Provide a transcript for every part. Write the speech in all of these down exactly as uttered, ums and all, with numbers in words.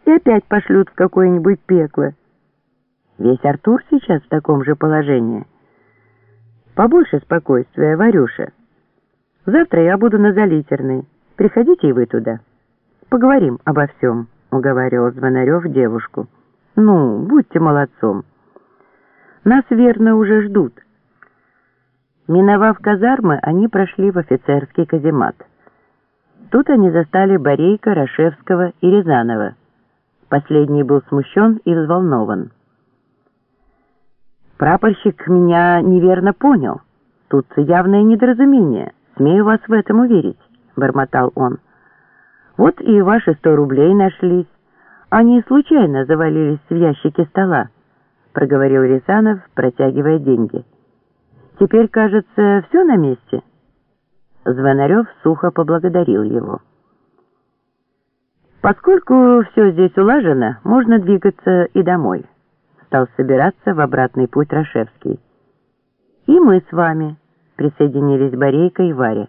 и опять пошлют в какое-нибудь пекло. Весь Артур сейчас в таком же положении. Побольше спокойствия, Варюша. Завтра я буду на Залитерной. Приходите и вы туда. Поговорим обо всем, уговаривал Звонарев девушку. Ну, будьте молодцом. Нас, верно, уже ждут. Миновав казармы, они прошли в офицерский каземат. Тут они застали Борейка, Рашевского и Рязанова. Последний был смущен и взволнован. «Прапорщик меня неверно понял. Тут явное недоразумение. Смею вас в этом уверить», — бормотал он. «Вот и ваши сто рублей нашлись. Они случайно завалились в ящике стола», — проговорил Рязанов, протягивая деньги. «Теперь, кажется, все на месте?» Звонарев сухо поблагодарил его. «Поскольку все здесь улажено, можно двигаться и домой», — стал собираться в обратный путь Рашевский. «И мы с вами», — присоединились Борейка и Варя.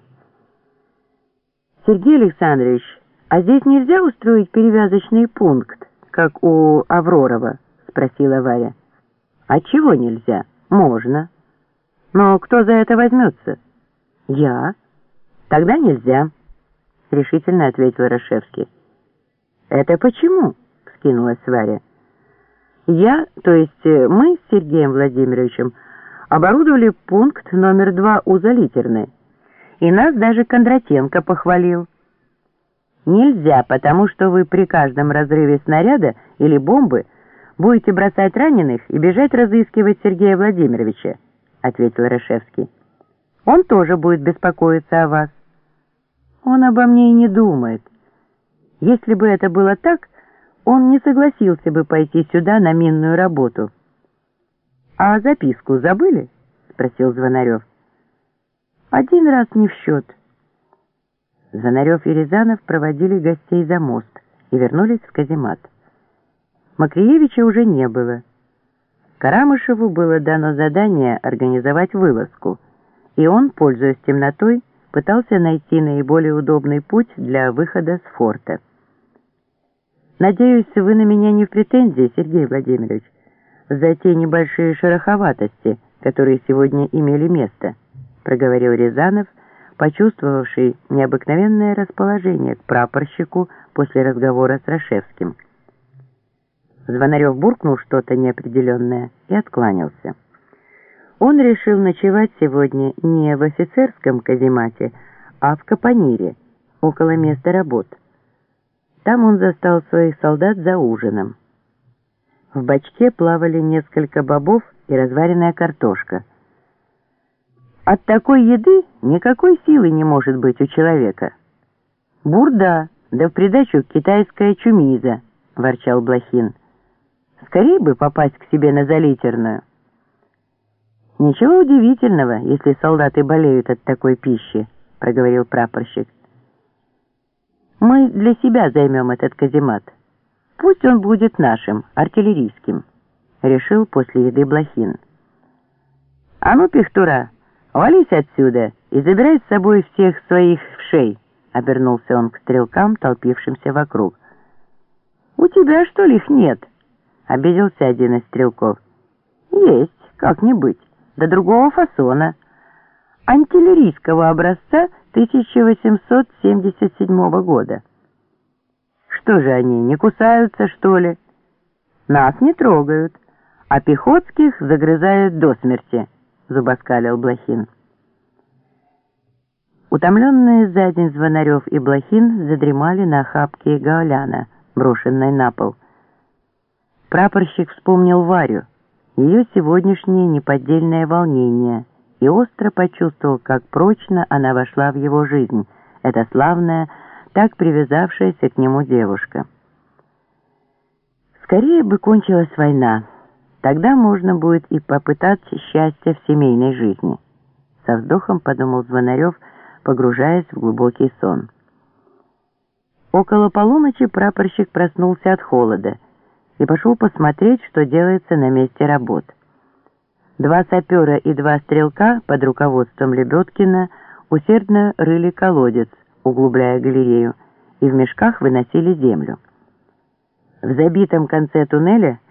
«Сергей Александрович, а здесь нельзя устроить перевязочный пункт, как у Авророва?» — спросила Варя. «Отчего нельзя? Можно. Но кто за это возьмется?» «Я». «Тогда нельзя», — решительно ответил Рашевский. «Это почему?» — вскинулась Варя. «Я, то есть мы с Сергеем Владимировичем, оборудовали пункт номер два у Залитерной, и нас даже Кондратенко похвалил. Нельзя, потому что вы при каждом разрыве снаряда или бомбы будете бросать раненых и бежать разыскивать Сергея Владимировича», — ответил Рашевский. «Он тоже будет беспокоиться о вас». «Он обо мне и не думает. Если бы это было так, он не согласился бы пойти сюда на минную работу». «А записку забыли?» — спросил Звонарев. «Один раз не в счет». Звонарев и Рязанов проводили гостей за мост и вернулись в каземат. Макриевича уже не было. Карамышеву было дано задание организовать вылазку, и он, пользуясь темнотой, пытался найти наиболее удобный путь для выхода с форта. «Надеюсь, вы на меня не в претензии, Сергей Владимирович, за те небольшие шероховатости, которые сегодня имели место», — проговорил Рязанов, почувствовавший необыкновенное расположение к прапорщику после разговора с Рашевским. Звонарев буркнул что-то неопределенное и откланялся. Он решил ночевать сегодня не в офицерском каземате, а в Капонире, около места работ. Там он застал своих солдат за ужином. В бачке плавали несколько бобов и разваренная картошка. От такой еды никакой силы не может быть у человека. «Бурда, да в придачу китайская чумиза», — ворчал Блохин. «Скорей бы попасть к себе на Залитерную». «Ничего удивительного, если солдаты болеют от такой пищи», — проговорил прапорщик. «Мы для себя займем этот каземат. Пусть он будет нашим, артиллерийским», — решил после еды Блохин. «А ну, Пихтура, вались отсюда и забирай с собой всех своих вшей», — обернулся он к стрелкам, толпившимся вокруг. «У тебя, что ли, их нет?» — обиделся один из стрелков. «Есть, как не быть. До другого фасона, антиллерийского образца тысяча восемьсот семьдесят седьмого года. Что же они, не кусаются, что ли? Нас не трогают, а пехотских загрызают до смерти», — зубоскалил Блохин. Утомленные за день Звонарев и Блохин задремали на охапке гаоляна, брошенной на пол. Прапорщик вспомнил Варю, ее сегодняшнее неподдельное волнение, и остро почувствовал, как прочно она вошла в его жизнь, эта славная, так привязавшаяся к нему девушка. Скорее бы кончилась война, тогда можно будет и попытать счастья в семейной жизни. Со вздохом подумал Звонарев, погружаясь в глубокий сон. Около полуночи прапорщик проснулся от холода и пошел посмотреть, что делается на месте работ. Два сапера и два стрелка под руководством Лебедкина усердно рыли колодец, углубляя галерею, и в мешках выносили землю. В забитом конце туннеля